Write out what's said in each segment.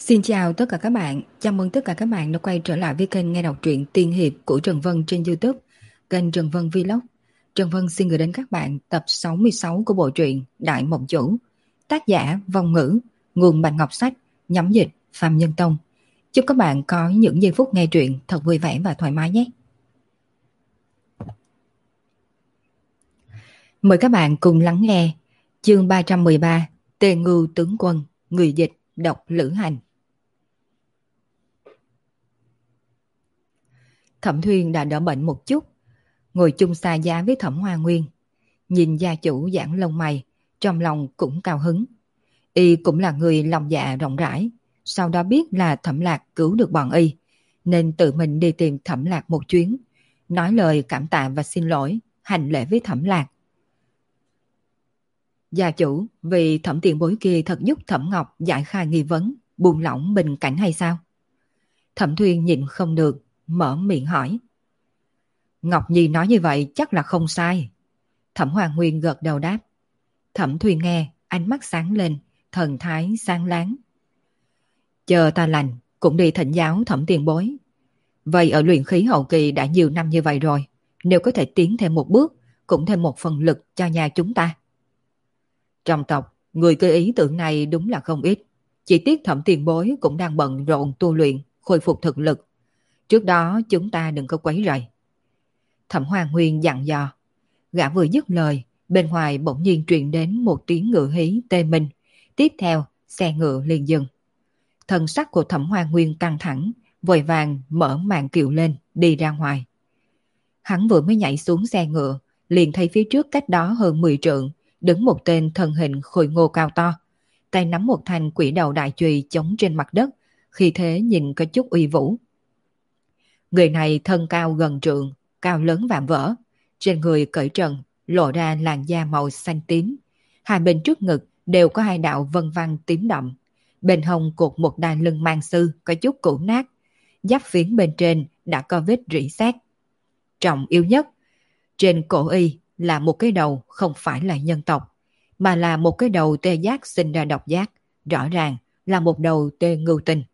Xin chào tất cả các bạn, chào mừng tất cả các bạn đã quay trở lại với kênh nghe đọc truyện tiên hiệp của Trần Vân trên YouTube, kênh Trần Vân Vlog. Trần Vân xin gửi đến các bạn tập 66 của bộ truyện Đại Mộng Chủ, tác giả Vong Ngữ, nguồn Bạch Ngọc Sách, nhóm dịch Phạm Nhân Tông. Chúc các bạn có những giây phút nghe truyện thật vui vẻ và thoải mái nhé. Mời các bạn cùng lắng nghe chương 313 Tề Ngưu Tướng Quân, người dịch đọc Lữ Hành. Thẩm Thuyên đã đỡ bệnh một chút, ngồi chung xa giá với Thẩm Hoa Nguyên. Nhìn gia chủ giãn lông mày, trong lòng cũng cao hứng. Y cũng là người lòng dạ rộng rãi, sau đó biết là Thẩm Lạc cứu được bọn Y, nên tự mình đi tìm Thẩm Lạc một chuyến, nói lời cảm tạ và xin lỗi, hành lễ với Thẩm Lạc. Gia chủ, vì Thẩm tiền bối kia thật giúp Thẩm Ngọc giải khai nghi vấn, buông lỏng bình cảnh hay sao? Thẩm Thuyên nhịn không được, mở miệng hỏi. Ngọc Nhi nói như vậy chắc là không sai. Thẩm Hoàng Nguyên gật đầu đáp. Thẩm Thuyên nghe, ánh mắt sáng lên, thần thái sáng láng. Chờ ta lành, cũng đi thỉnh giáo Thẩm tiền bối. Vậy ở luyện khí hậu kỳ đã nhiều năm như vậy rồi, nếu có thể tiến thêm một bước, cũng thêm một phần lực cho nhà chúng ta. Trong tộc, người cơ ý tưởng này đúng là không ít. Chỉ tiếc Thẩm tiền bối cũng đang bận rộn tu luyện, khôi phục thực lực. Trước đó chúng ta đừng có quấy rầy. Thẩm Hoàng Nguyên dặn dò. Gã vừa dứt lời, bên ngoài bỗng nhiên truyền đến một tiếng ngựa hí tê minh. Tiếp theo, xe ngựa liền dừng. Thần sắc của Thẩm Hoàng Nguyên căng thẳng, vội vàng mở màn kiệu lên, đi ra ngoài. Hắn vừa mới nhảy xuống xe ngựa, liền thấy phía trước cách đó hơn 10 trượng, đứng một tên thân hình khôi ngô cao to. Tay nắm một thanh quỷ đầu đại chùy chống trên mặt đất, khi thế nhìn có chút uy vũ. Người này thân cao gần trượng, cao lớn vạm vỡ, trên người cởi trần, lộ ra làn da màu xanh tím. Hai bên trước ngực đều có hai đạo vân vân tím đậm. Bên hông cột một đai lưng mang sư có chút cũ nát. Giáp phiến bên trên đã có vết rỉ sét. Trọng yếu nhất, trên cổ y là một cái đầu không phải là nhân tộc, mà là một cái đầu tê giác sinh ra độc giác, rõ ràng là một đầu tê ngưu tinh.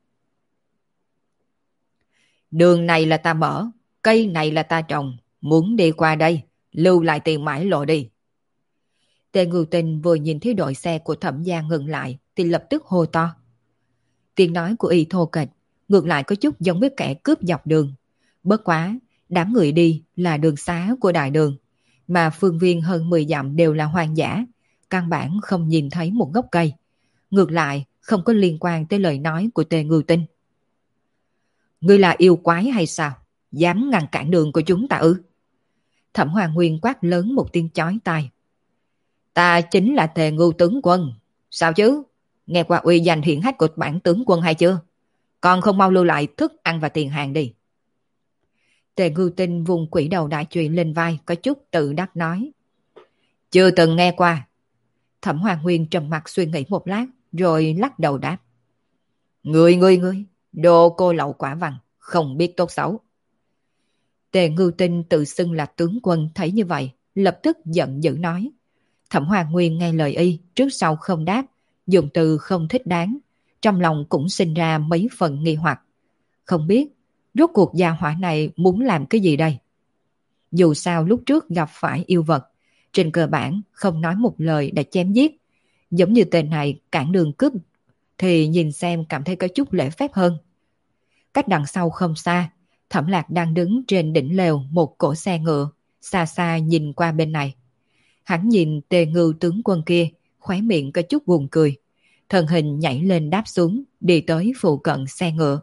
Đường này là ta mở, cây này là ta trồng, muốn đi qua đây, lưu lại tiền mãi lộ đi. Tề Ngưu Tinh vừa nhìn thấy đội xe của Thẩm gia ngừng lại thì lập tức hô to. Tiếng nói của y thô kệch, ngược lại có chút giống với kẻ cướp dọc đường. Bất quá, đám người đi là đường xá của đại đường, mà phương viên hơn 10 dặm đều là hoang dã, căn bản không nhìn thấy một gốc cây. Ngược lại, không có liên quan tới lời nói của Tề Ngưu Tinh. Ngươi là yêu quái hay sao? Dám ngăn cản đường của chúng ta ư? Thẩm Hoàng Nguyên quát lớn một tiếng chói tai. Ta chính là Tề Ngưu tướng quân. Sao chứ? Nghe qua uy danh hiển hách của bản tướng quân hay chưa? Còn không mau lưu lại thức ăn và tiền hàng đi. Tề Ngưu Tinh vùng quỷ đầu đại chùy lên vai, có chút tự đắc nói. Chưa từng nghe qua. Thẩm Hoàng Nguyên trầm mặt suy nghĩ một lát, rồi lắc đầu đáp. Ngươi, đồ cô lậu quả vằn, không biết tốt xấu. Tề Ngưu Tinh tự xưng là tướng quân thấy như vậy, lập tức giận dữ nói. Thẩm Hoàng Nguyên nghe lời y, trước sau không đáp, dùng từ không thích đáng, trong lòng cũng sinh ra mấy phần nghi hoặc. Không biết, rốt cuộc gia hỏa này muốn làm cái gì đây? Dù sao lúc trước gặp phải yêu vật, trên cơ bản không nói một lời đã chém giết. Giống như tên này cản đường cướp, thì nhìn xem cảm thấy có chút lễ phép hơn. Cách đằng sau không xa, Thẩm Lạc đang đứng trên đỉnh lều một cỗ xe ngựa, xa xa nhìn qua bên này. Hắn nhìn Tề Ngưu tướng quân kia, khóe miệng có chút buồn cười. Thân hình nhảy lên đáp xuống, đi tới phụ cận xe ngựa.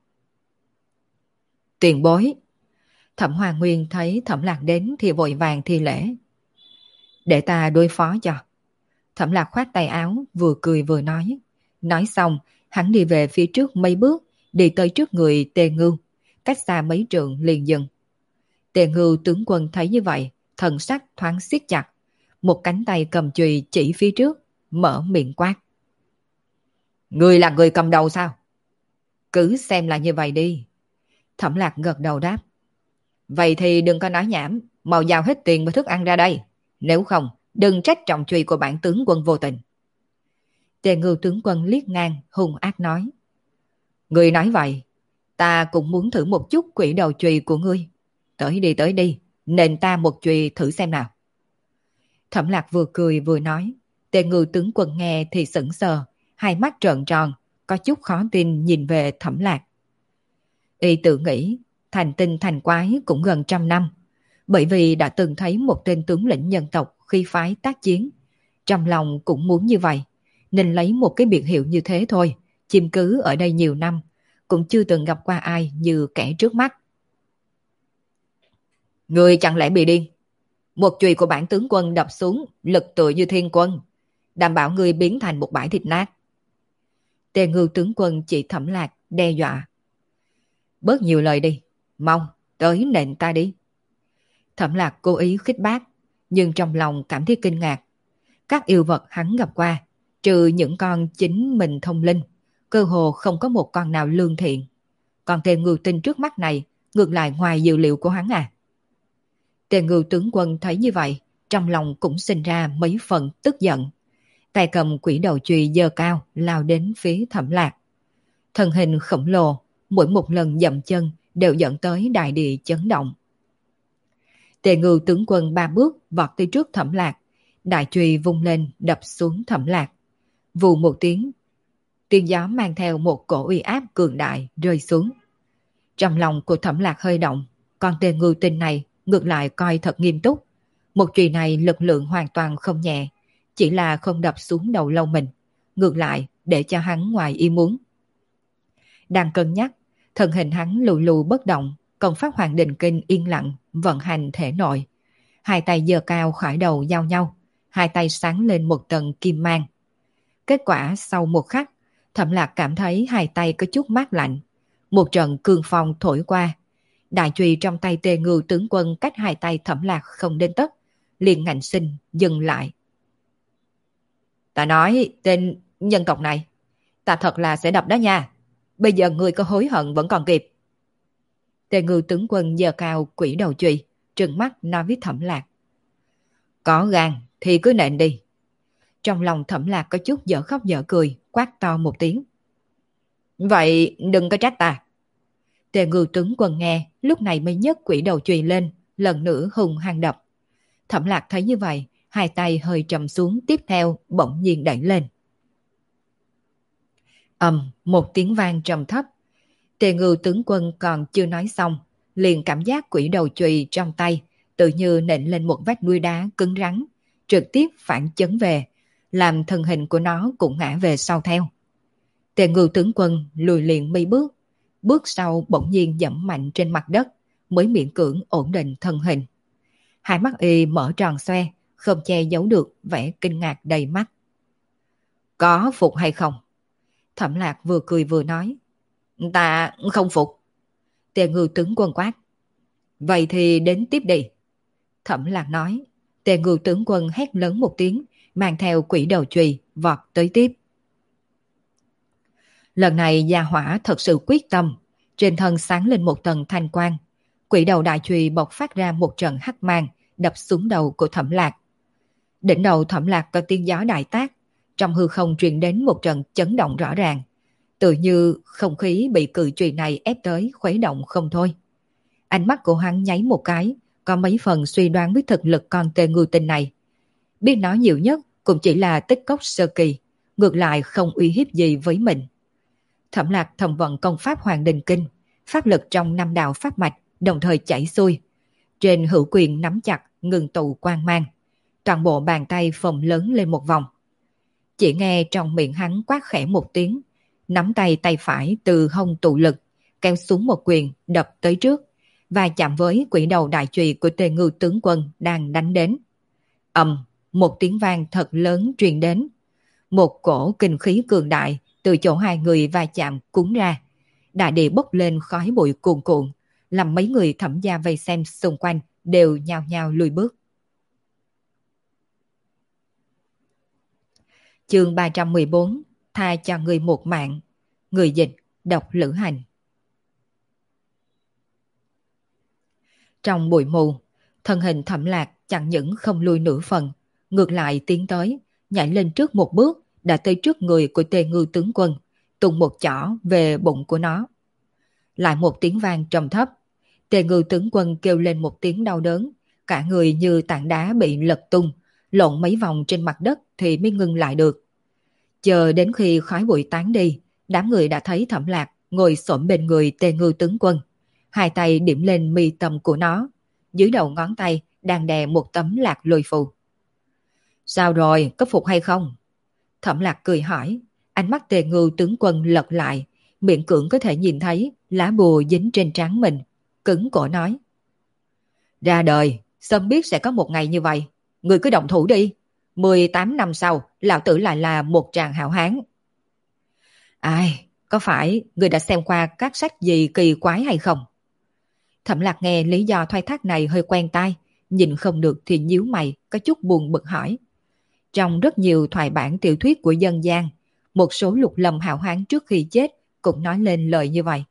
Tiền bối. Thẩm Hoàng Nguyên thấy Thẩm Lạc đến thì vội vàng thi lễ. Để ta đối phó cho. Thẩm Lạc khoát tay áo, vừa cười vừa nói. Nói xong, hắn đi về phía trước mấy bước, đi tới trước người Tề Ngưu, cách xa mấy trượng liền dừng. Tề Ngưu tướng quân thấy như vậy, thần sắc thoáng siết chặt, một cánh tay cầm chùy chỉ phía trước, mở miệng quát. Người là người cầm đầu sao? Cứ xem là như vậy đi. Thẩm Lạc gật đầu đáp. Vậy thì đừng có nói nhảm, mau giao hết tiền và thức ăn ra đây. Nếu không, đừng trách trọng chùy của bản tướng quân vô tình. Tề Ngưu tướng quân liếc ngang, hung ác nói. Ngươi nói vậy, ta cũng muốn thử một chút quỷ đầu chùy của ngươi. Tới đi, nện ta một chùy thử xem nào. Thẩm Lạc vừa cười vừa nói. Tề Ngưu tướng quân nghe thì sững sờ, hai mắt trợn tròn, có chút khó tin nhìn về Thẩm Lạc. Y tự nghĩ, thành tinh thành quái cũng gần 100 năm, bởi vì đã từng thấy một tên tướng lĩnh nhân tộc khi phái tác chiến. Trong lòng cũng muốn như vậy, nên lấy một cái biệt hiệu như thế thôi, chiếm cứ ở đây nhiều năm, cũng chưa từng gặp qua ai như kẻ trước mắt. Người chẳng lẽ bị điên? Một chùy của bản tướng quân đập xuống, lực tựa như thiên quân, đảm bảo người biến thành một bãi thịt nát. Tề Ngưu tướng quân chỉ Thẩm Lạc đe dọa. Bớt nhiều lời đi, mau, tới nện ta đi. Thẩm Lạc cố ý khích bác, nhưng trong lòng cảm thấy kinh ngạc. Các yêu vật hắn gặp qua, trừ những con chính mình thông linh, cơ hồ không có một con nào lương thiện. Còn Tề Ngưu Tinh trước mắt này, ngược lại ngoài dự liệu của hắn à. Tề Ngưu tướng quân thấy như vậy, trong lòng cũng sinh ra mấy phần tức giận. Tay cầm quỷ đầu chùy giơ cao, lao đến phía Thẩm Lạc. Thân hình khổng lồ, mỗi một lần dậm chân đều dẫn tới đại địa chấn động. Tề Ngưu tướng quân 3 bước vọt tới trước Thẩm Lạc, đại chùy vung lên đập xuống Thẩm Lạc. Vù một tiếng, tiếng gió mang theo một cổ uy áp cường đại rơi xuống. Trong lòng của Thẩm Lạc hơi động, còn Tề Ngưu Tinh này ngược lại coi thật nghiêm túc. Một chùy này lực lượng hoàn toàn không nhẹ, chỉ là không đập xuống đầu lâu mình, ngược lại để cho hắn ngoài ý muốn. Đang cân nhắc, thân hình hắn lù lù bất động, công pháp Hoàng Đình Kinh yên lặng vận hành thể nội. Hai tay giơ cao khỏi đầu giao nhau, hai tay sáng lên một tầng kim mang. Kết quả sau một khắc, Thẩm Lạc cảm thấy hai tay có chút mát lạnh. Một trận cương phong thổi qua, đại chùy trong tay Tề Ngưu tướng quân cách hai tay Thẩm Lạc không đến tấc, liền ngạnh sinh dừng lại. Ta nói tên nhân tộc này, ta thật là sẽ đập đó nha. Bây giờ người có hối hận vẫn còn kịp. Tề Ngưu tướng quân giơ cao quỷ đầu chùy, trừng mắt nói với Thẩm Lạc. Có gan thì cứ nện đi. Trong lòng Thẩm Lạc có chút dở khóc dở cười, quát to một tiếng. Vậy đừng có trách ta. Tề Ngưu tướng quân nghe, lúc này mới nhấc quỷ đầu chùy lên, lần nữa hùng hăng đập. Thẩm Lạc thấy như vậy, hai tay hơi trầm xuống, tiếp theo bỗng nhiên đẩy lên. Một tiếng vang trầm thấp. Tề Ngưu tướng quân còn chưa nói xong, liền cảm giác quỷ đầu chùy trong tay tự như nện lên một vách núi đá cứng rắn, trực tiếp phản chấn về, làm thân hình của nó cũng ngã về sau theo. Tề Ngưu tướng quân lùi liền mấy bước, bước sau bỗng nhiên dẫm mạnh trên mặt đất, mới miễn cưỡng ổn định thân hình. Hai mắt y mở tròn xoe, không che giấu được vẻ kinh ngạc đầy mắt. Có phục hay không? Thẩm Lạc vừa cười vừa nói. Ta không phục. Tề Ngưu tướng quân quát. Vậy thì đến tiếp đi. Thẩm Lạc nói. Tề Ngưu tướng quân hét lớn một tiếng, mang theo quỷ đầu chùy vọt tới tiếp. Lần này gia hỏa thật sự quyết tâm, trên thân sáng lên một tầng thanh quang. Quỷ đầu đại chùy bộc phát ra một trận hắc mang, đập xuống đầu của Thẩm Lạc. Đỉnh đầu Thẩm Lạc có tiếng gió đại tác, trong hư không truyền đến một trận chấn động rõ ràng, tự như không khí bị cự chùy này ép tới khuấy động không thôi. Ánh mắt của hắn nháy một cái, có mấy phần suy đoán với thực lực con Tề Ngưu Tinh này. Biết nói nhiều nhất cũng chỉ là tích cốc sơ kỳ, ngược lại không uy hiếp gì với mình. Thẩm Lạc thầm vận công pháp Hoàng Đình Kinh, pháp lực trong 5 đạo pháp mạch đồng thời chảy xuôi. Trên hữu quyền nắm chặt, ngừng tụ quang mang. Toàn bộ bàn tay phồng lớn lên một vòng. Chỉ nghe trong miệng hắn quát khẽ một tiếng, nắm tay tay phải từ hông tụ lực, kéo xuống một quyền đập tới trước, và chạm với quỷ đầu đại chùy của Tề Ngưu tướng quân đang đánh đến. Một tiếng vang thật lớn truyền đến. Một cổ kinh khí cường đại từ chỗ hai người va chạm cuốn ra. Đại địa bốc lên khói bụi cuồn cuộn, làm mấy người Thẩm gia vây xem xung quanh đều nhao nhao lùi bước. Chương 314, tha cho người một mạng. Người dịch, độc Lữ Hành. Trong bụi mù, thân hình Thẩm Lạc chẳng những không lùi nửa phần, ngược lại tiến tới, nhảy lên trước một bước, đã tới trước người của Tề Ngưu tướng quân, tung một chỏ về bụng của nó. Lại một tiếng vang trầm thấp. Tề Ngưu tướng quân kêu lên một tiếng đau đớn, cả người như tảng đá bị lật tung, lộn mấy vòng trên mặt đất thì mới ngưng lại được. Chờ đến khi khói bụi tán đi, đám người đã thấy Thẩm Lạc ngồi xổm bên người Tề Ngưu tướng quân, hai tay điểm lên mi tâm của nó, dưới đầu ngón tay đang đè một tấm lạc lôi phù. Sao rồi, có phục hay không? Thẩm Lạc cười hỏi, ánh mắt Tề Ngưu tướng quân lật lại, miệng cưỡng có thể nhìn thấy lá bùa dính trên trán mình, cứng cổ nói. Ra đời, sớm biết sẽ có một ngày như vậy, người cứ động thủ đi. 18 năm sau, lão tử lại là một tràng hảo hán. Ai, có phải người đã xem qua các sách gì kỳ quái hay không? Thẩm Lạc nghe lý do thoái thác này hơi quen tai, nhìn không được thì nhíu mày, có chút buồn bực hỏi. Trong rất nhiều thoại bản tiểu thuyết của dân gian, một số lục lâm hảo hán trước khi chết cũng nói lên lời như vậy.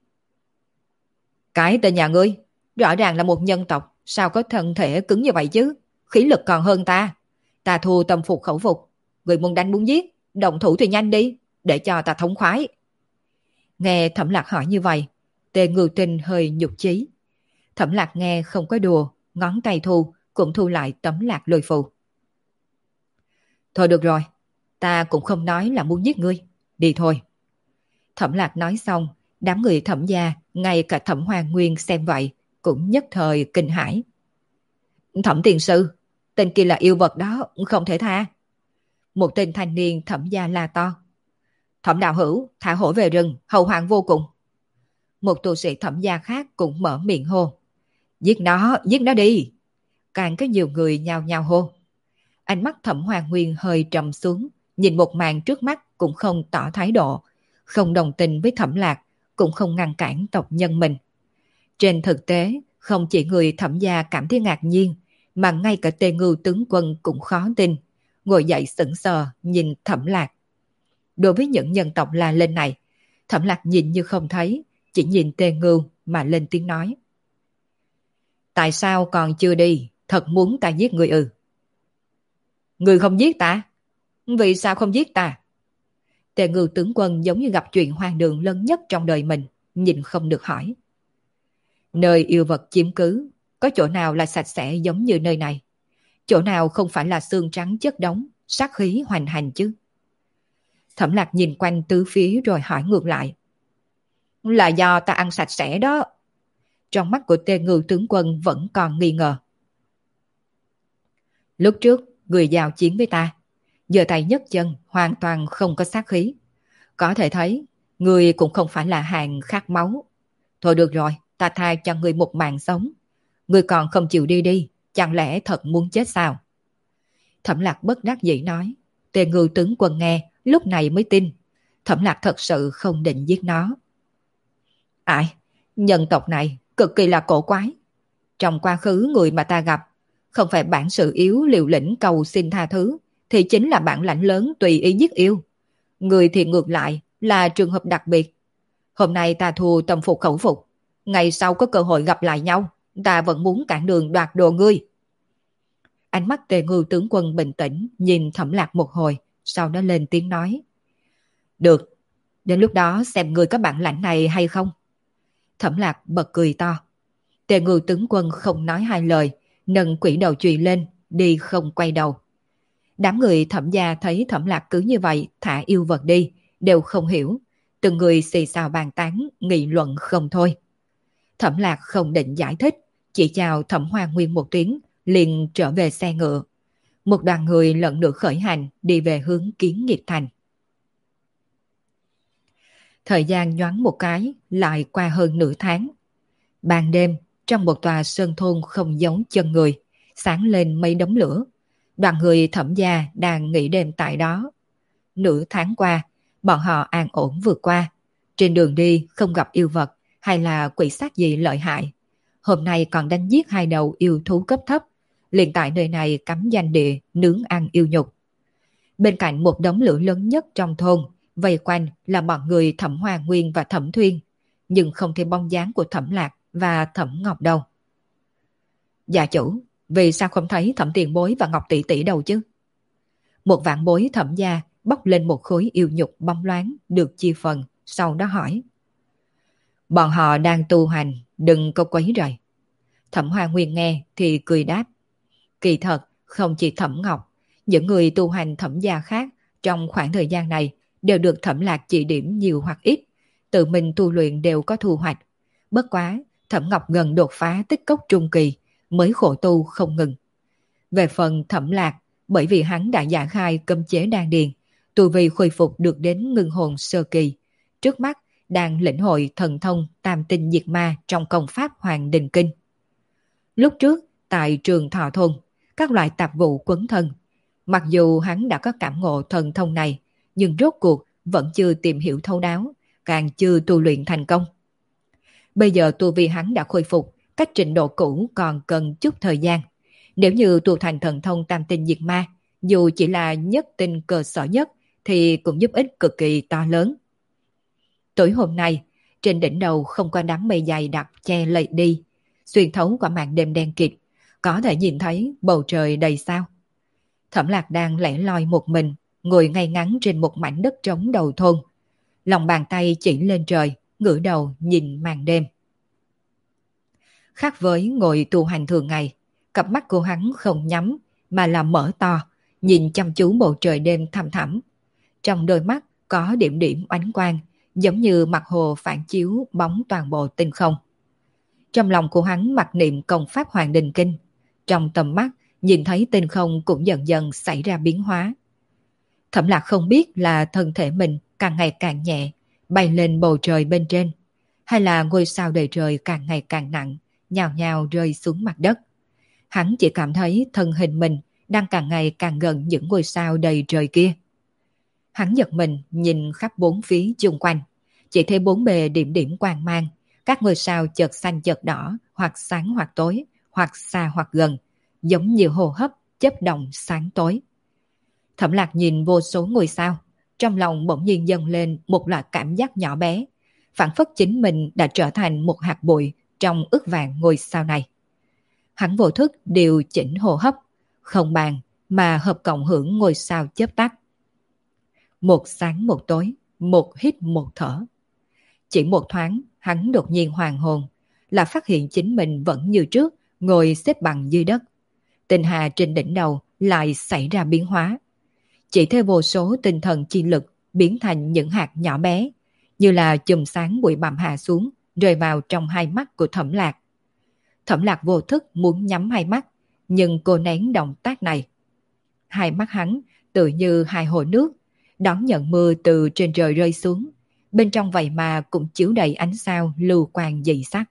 Cái tên nhà ngươi, rõ ràng là một nhân tộc, sao có thân thể cứng như vậy chứ? Khí lực còn hơn ta. Ta thua tâm phục khẩu phục. Người muốn đánh muốn giết, động thủ thì nhanh đi, để cho ta thống khoái. Nghe Thẩm Lạc hỏi như vậy, Tề Ngưu Tinh hơi nhục chí. Thẩm Lạc nghe không có đùa, ngón tay thu, cũng thu lại tấm lạc lôi phù. Thôi được rồi, ta cũng không nói là muốn giết ngươi, đi thôi. Thẩm Lạc nói xong, đám người Thẩm gia, ngay cả Thẩm Hoàng Nguyên xem vậy, cũng nhất thời kinh hãi. Thẩm tiền sư, tên kia là yêu vật đó, không thể tha. Một tên thanh niên Thẩm gia la to. Thẩm đạo hữu, thả hổ về rừng, hậu hoạn vô cùng. Một tu sĩ Thẩm gia khác cũng mở miệng hô. Giết nó đi. Càng có nhiều người nhao nhao hô. Ánh mắt Thẩm Hoàng Nguyên hơi trầm xuống, nhìn một màn trước mắt cũng không tỏ thái độ, không đồng tình với Thẩm Lạc, cũng không ngăn cản tộc nhân mình. Trên thực tế, không chỉ người Thẩm gia cảm thấy ngạc nhiên, mà ngay cả Tề Ngưu tướng quân cũng khó tin, ngồi dậy sững sờ nhìn Thẩm Lạc. Đối với những nhân tộc La Lên này, Thẩm Lạc nhìn như không thấy, chỉ nhìn Tề Ngưu mà lên tiếng nói. Tại sao còn chưa đi, thật muốn ta giết người ư? Người không giết ta? Vì sao không giết ta? Tề Ngưu tướng quân giống như gặp chuyện hoang đường lớn nhất trong đời mình, nhìn không được hỏi. Nơi yêu vật chiếm cứ, có chỗ nào là sạch sẽ giống như nơi này? Chỗ nào không phải là xương trắng chất đống, sát khí hoành hành chứ? Thẩm Lạc nhìn quanh tứ phía rồi hỏi ngược lại. Là do ta ăn sạch sẽ đó. Trong mắt của Tề Ngưu tướng quân vẫn còn nghi ngờ. Lúc trước, người giao chiến với ta, giờ tay nhấc chân hoàn toàn không có sát khí. Có thể thấy, người cũng không phải là hàng khát máu. Thôi được rồi, ta tha cho người một mạng sống. Người còn không chịu đi, chẳng lẽ thật muốn chết sao? Thẩm Lạc bất đắc dĩ nói. Tề Ngưu tướng quân nghe, lúc này mới tin. Thẩm Lạc thật sự không định giết nó. Ai, nhân tộc này cực kỳ là cổ quái. Trong quá khứ người mà ta gặp, không phải bản sự yếu liều lĩnh cầu xin tha thứ, thì chính là bản lãnh lớn tùy ý giết yêu. Người thì ngược lại là trường hợp đặc biệt. Hôm nay ta thua tâm phục khẩu phục, ngày sau có cơ hội gặp lại nhau, ta vẫn muốn cản đường đoạt đồ ngươi. Ánh mắt Tề Ngưu tướng quân bình tĩnh nhìn Thẩm Lạc một hồi, sau đó lên tiếng nói. Được, đến lúc đó xem người có bản lãnh này hay không. Thẩm Lạc bật cười to. Tề Ngưu tướng quân không nói hai lời, nâng quỷ đầu chùy lên, đi không quay đầu. Đám người Thẩm gia thấy Thẩm Lạc cứ như vậy thả yêu vật đi, đều không hiểu. Từng người xì xào bàn tán, nghị luận không thôi. Thẩm Lạc không định giải thích, chỉ chào Thẩm Hoa Nguyên một tiếng, liền trở về xe ngựa. Một đoàn người lần lượt khởi hành đi về hướng Kiến Nghiệp Thành. Thời gian nhoáng một cái, lại qua hơn nửa tháng. Ban đêm, trong một tòa sơn thôn không giống chân người, sáng lên mấy đống lửa. Đoàn người Thẩm gia đang nghỉ đêm tại đó. Nửa tháng qua, bọn họ an ổn vượt qua. Trên đường đi không gặp yêu vật hay là quỷ sát gì lợi hại. Hôm nay còn đánh giết 2 đầu yêu thú cấp thấp, liền tại nơi này cắm danh địa nướng ăn yêu nhục. Bên cạnh một đống lửa lớn nhất trong thôn, vây quanh là bọn người Thẩm Hoa Nguyên và Thẩm Thuyên, nhưng không thấy bóng dáng của Thẩm Lạc và Thẩm Ngọc đâu. Dạ chủ, vì sao không thấy Thẩm Tiền Bối và Ngọc Tỷ Tỷ đâu chứ? Một vạn bối Thẩm gia bốc lên một khối yêu nhục bóng loáng được chia phần, sau đó hỏi. Bọn họ đang tu hành, đừng có quấy rầy. Thẩm Hoa Nguyên nghe thì cười đáp. Kỳ thật, không chỉ Thẩm Ngọc, những người tu hành Thẩm gia khác trong khoảng thời gian này đều được Thẩm Lạc chỉ điểm nhiều hoặc ít, tự mình tu luyện đều có thu hoạch. Bất quá, Thẩm Ngọc gần đột phá tích cốc trung kỳ, mới khổ tu không ngừng. Về phần Thẩm Lạc, bởi vì hắn đã giải khai cấm chế đan điền, tu vi khôi phục được đến ngưng hồn sơ kỳ, trước mắt đang lĩnh hội thần thông tam tinh diệt ma trong công pháp Hoàng Đình Kinh. Lúc trước, tại trường Thọ Thôn, các loại tạp vụ quấn thân, mặc dù hắn đã có cảm ngộ thần thông này, nhưng rốt cuộc vẫn chưa tìm hiểu thấu đáo, càng chưa tu luyện thành công. Bây giờ tu vi hắn đã khôi phục, cách trình độ cũ còn cần chút thời gian. Nếu như tu thành thần thông tam tinh diệt ma, dù chỉ là nhất tinh cơ sở nhất, thì cũng giúp ích cực kỳ to lớn. Tối hôm nay, trên đỉnh đầu không có đám mây dày đặc che lầy đi, xuyên thấu qua màn đêm đen kịt, có thể nhìn thấy bầu trời đầy sao. Thẩm Lạc đang lẻ loi một mình, ngồi ngay ngắn trên một mảnh đất trống đầu thôn. Lòng bàn tay chỉ lên trời, ngửa đầu nhìn màn đêm. Khác với ngồi tu hành thường ngày, cặp mắt của hắn không nhắm, mà là mở to, nhìn chăm chú bầu trời đêm thăm thẳm. Trong đôi mắt có điểm điểm ánh quang, giống như mặt hồ phản chiếu bóng toàn bộ tinh không. Trong lòng của hắn mặc niệm công pháp Hoàng Đình Kinh, trong tầm mắt nhìn thấy tinh không cũng dần dần xảy ra biến hóa. Thẩm Lạc không biết là thân thể mình càng ngày càng nhẹ, bay lên bầu trời bên trên, hay là ngôi sao đầy trời càng ngày càng nặng, nhào nhào rơi xuống mặt đất. Hắn chỉ cảm thấy thân hình mình đang càng ngày càng gần những ngôi sao đầy trời kia. Hắn giật mình nhìn khắp bốn phía chung quanh, chỉ thấy bốn bề điểm điểm quang mang, các ngôi sao chợt xanh chợt đỏ, hoặc sáng hoặc tối, hoặc xa hoặc gần, giống như hô hấp chớp động sáng tối. Thẩm Lạc nhìn vô số ngôi sao, trong lòng bỗng nhiên dâng lên một loại cảm giác nhỏ bé, phảng phất chính mình đã trở thành một hạt bụi trong ức vạn ngôi sao này. Hắn vô thức điều chỉnh hô hấp, không bàn mà hợp cộng hưởng ngôi sao chớp tắt. Một sáng một tối, một hít một thở. Chỉ một thoáng, hắn đột nhiên hoàn hồn, là phát hiện chính mình vẫn như trước, ngồi xếp bằng dưới đất. Tinh hà trên đỉnh đầu lại xảy ra biến hóa. Chỉ thấy vô số tinh thần chi lực biến thành những hạt nhỏ bé, như là chùm sáng bụi bặm hạ xuống, rơi vào trong hai mắt của Thẩm Lạc. Thẩm Lạc vô thức muốn nhắm hai mắt, nhưng cô nén động tác này. Hai mắt hắn tự như hai hồ nước, đón nhận mưa từ trên trời rơi xuống, bên trong vậy mà cũng chiếu đầy ánh sao lưu quang dị sắc.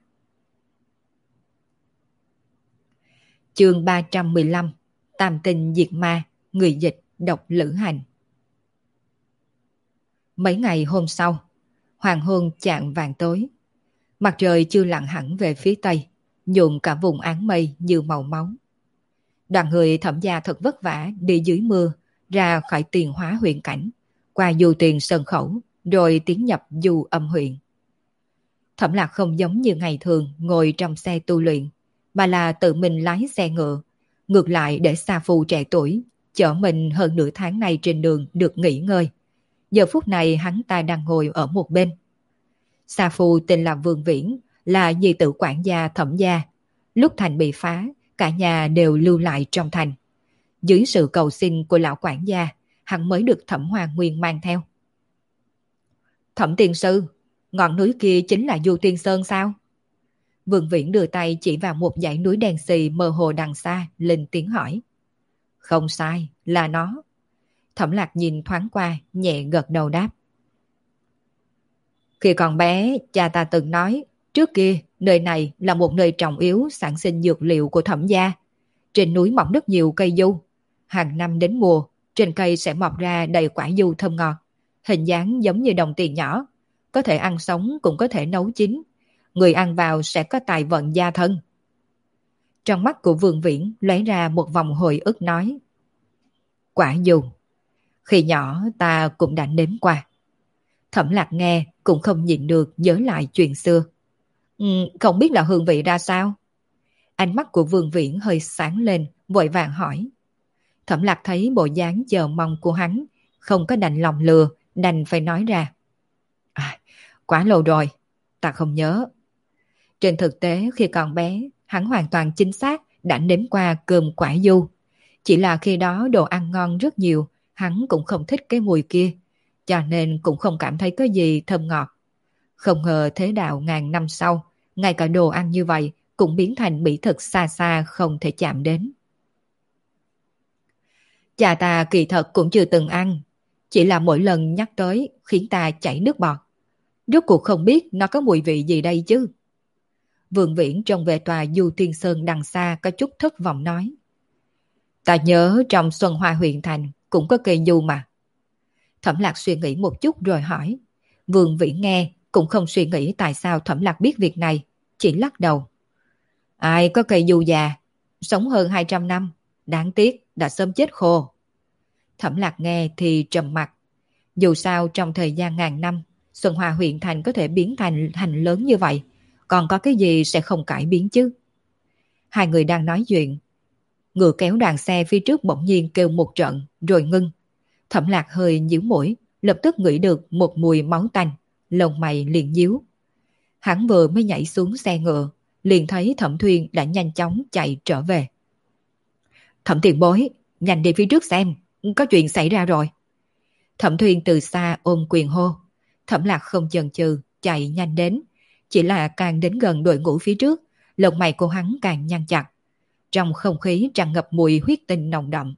Chương 315, Tam tinh diệt ma, người dịch độc lữ hành. Mấy ngày hôm sau, hoàng hôn chạng vàng tối, mặt trời chưa lặn hẳn về phía tây, nhuộm cả vùng áng mây như màu máu. Đoàn người Thẩm gia thật vất vả đi dưới mưa ra khỏi Tiền Hóa huyện cảnh, qua Du Tiền Sơn Khẩu, rồi tiến nhập Du Âm huyện. Thẩm Lạc không giống như ngày thường ngồi trong xe tu luyện, mà là tự mình lái xe ngựa, ngược lại để Sa Phu trẻ tuổi chở mình hơn nửa tháng này trên đường được nghỉ ngơi. Giờ phút này hắn ta đang ngồi ở một bên. Sa Phu tên là Vương Viễn, là nhi tử quản gia Thẩm gia. Lúc thành bị phá, cả nhà đều lưu lại trong thành. Dưới sự cầu xin của lão quản gia, hắn mới được Thẩm Hoa Nguyên mang theo. Thẩm tiên sư, ngọn núi kia chính là Du Tiên Sơn sao? Vương Viễn đưa tay chỉ vào một dãy núi đen xì mơ hồ đằng xa, lên tiếng hỏi. Không sai, là nó. Thẩm Lạc nhìn thoáng qua, nhẹ gật đầu đáp. Khi còn bé, cha ta từng nói, trước kia, nơi này là một nơi trọng yếu sản sinh dược liệu của Thẩm gia. Trên núi mọc rất nhiều cây du. Hàng năm đến mùa, trên cây sẽ mọc ra đầy quả du thơm ngọt. Hình dáng giống như đồng tiền nhỏ. Có thể ăn sống cũng có thể nấu chín. Người ăn vào sẽ có tài vận gia thân. Trong mắt của Vương Viễn lóe ra một vòng hồi ức nói. Quả du. Khi nhỏ ta cũng đã nếm qua. Thẩm Lạc nghe cũng không nhịn được nhớ lại chuyện xưa. Không biết là hương vị ra sao? Ánh mắt của Vương Viễn hơi sáng lên, vội vàng hỏi. Thẩm Lạc thấy bộ dáng chờ mong của hắn, không có đành lòng lừa, đành phải nói ra. À, quá lâu rồi, ta không nhớ. Trên thực tế khi còn bé, hắn hoàn toàn chính xác đã nếm qua cơm quả du. Chỉ là khi đó đồ ăn ngon rất nhiều, hắn cũng không thích cái mùi kia, cho nên cũng không cảm thấy có gì thơm ngọt. Không ngờ thế đạo ngàn năm sau, ngay cả đồ ăn như vậy cũng biến thành mỹ thực xa xa không thể chạm đến. Cha ta kỳ thật cũng chưa từng ăn, chỉ là mỗi lần nhắc tới khiến ta chảy nước bọt. Rốt cuộc không biết nó có mùi vị gì đây chứ. Vương Viễn trông về tòa Du Tiên Sơn đằng xa có chút thất vọng nói. Ta nhớ trong Xuân Hoa huyện thành cũng có cây du mà. Thẩm Lạc suy nghĩ một chút rồi hỏi. Vương Viễn nghe cũng không suy nghĩ tại sao Thẩm Lạc biết việc này, chỉ lắc đầu. Ai có cây du già, sống hơn 200 năm, đáng tiếc đã sớm chết khô. Thẩm Lạc nghe thì trầm mặc. Dù sao trong thời gian ngàn năm, Xuân Hoa huyện thành có thể biến thành thành lớn như vậy, còn có cái gì sẽ không cải biến chứ? Hai người đang nói chuyện, ngựa kéo đoàn xe phía trước bỗng nhiên kêu một trận rồi ngưng. Thẩm Lạc hơi nhíu mũi, lập tức ngửi được một mùi máu tanh, lông mày liền nhíu. Hắn vừa mới nhảy xuống xe ngựa, liền thấy Thẩm Thuyên đã nhanh chóng chạy trở về. Thẩm tiền bối, nhanh đi phía trước xem, có chuyện xảy ra rồi. Thẩm Thuyên từ xa ôm quyền hô. Thẩm Lạc không chần chừ, chạy nhanh đến. Chỉ là càng đến gần đội ngũ phía trước, lông mày của hắn càng nhăn chặt. Trong không khí tràn ngập mùi huyết tinh nồng đậm.